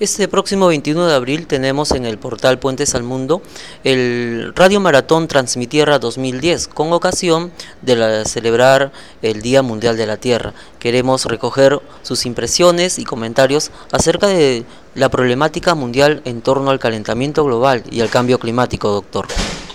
Este próximo 21 de abril tenemos en el portal Puentes al Mundo el Radio Maratón Transmitierra 2010 con ocasión de celebrar el Día Mundial de la Tierra. Queremos recoger sus impresiones y comentarios acerca de la problemática mundial en torno al calentamiento global y al cambio climático, doctor.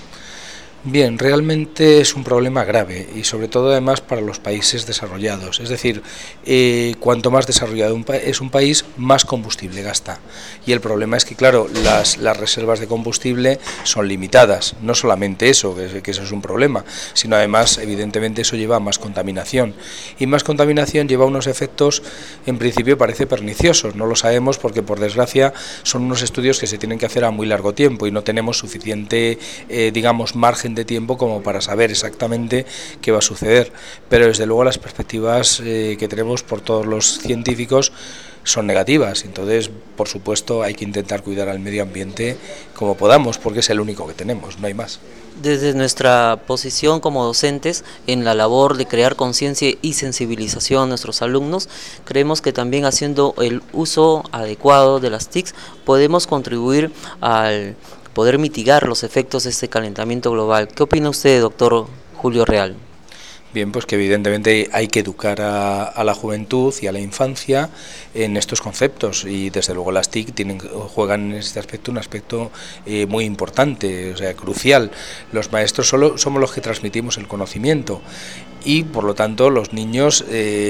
Bien, realmente es un problema grave y sobre todo además para los países desarrollados. Es decir, cuanto más desarrollado es un país, más combustible gasta. Y el problema es que, claro, las reservas de combustible son limitadas. No solamente eso, que eso es un problema, sino además, evidentemente, eso lleva a más contaminación. Y más contaminación lleva a unos efectos, en principio, parece perniciosos. No lo sabemos porque, por desgracia, son unos estudios que se tienen que hacer a muy largo tiempo y no tenemos suficiente, margen de tiempo como para saber exactamente qué va a suceder, pero desde luego las perspectivas que tenemos por todos los científicos son negativas. Entonces, por supuesto, hay que intentar cuidar al medio ambiente como podamos, porque es el único que tenemos, no hay más. Desde nuestra posición como docentes en la labor de crear conciencia y sensibilización a nuestros alumnos, creemos que también haciendo el uso adecuado de las TICs podemos contribuir al poder mitigar los efectos de este calentamiento global. ¿Qué opina usted, doctor Julio Real? Bien, pues que evidentemente hay que educar a la juventud y a la infancia en estos conceptos, y desde luego las TIC juegan en este aspecto un aspecto muy importante, o sea, crucial. Los maestros solo somos los que transmitimos el conocimiento y por lo tanto los niños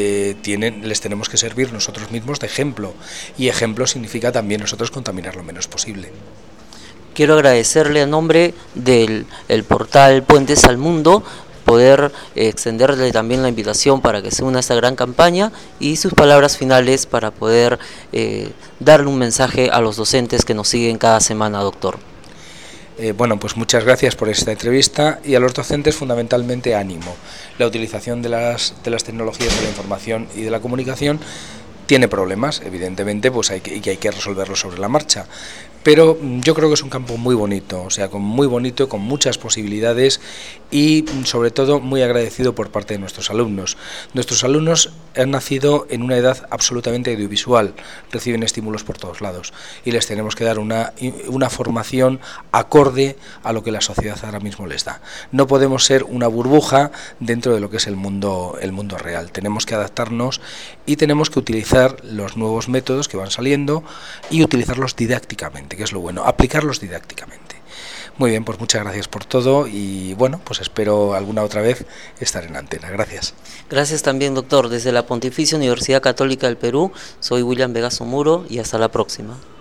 les tenemos que servir nosotros mismos de ejemplo, y ejemplo significa también nosotros contaminar lo menos posible. Quiero agradecerle a nombre del portal Puentes al Mundo, poder extenderle también la invitación para que se una a esta gran campaña y sus palabras finales para poder darle un mensaje a los docentes que nos siguen cada semana, doctor. Pues muchas gracias por esta entrevista, y a los docentes fundamentalmente ánimo. La utilización de las tecnologías de la información y de la comunicación tiene problemas, evidentemente, pues hay que resolverlos sobre la marcha, pero yo creo que es un campo muy bonito, o sea, muy bonito, con muchas posibilidades y sobre todo muy agradecido por parte de nuestros alumnos. Nuestros alumnos han nacido en una edad absolutamente audiovisual, reciben estímulos por todos lados y les tenemos que dar una formación acorde a lo que la sociedad ahora mismo les da. No podemos ser una burbuja dentro de lo que es el mundo real. Tenemos que adaptarnos y tenemos que utilizar los nuevos métodos que van saliendo y utilizarlos didácticamente, que es lo bueno, aplicarlos didácticamente. Muy bien, pues muchas gracias por todo y bueno, pues espero alguna otra vez estar en antena. Gracias. Gracias también, doctor. Desde la Pontificia Universidad Católica del Perú, soy William Vegaso Muro y hasta la próxima.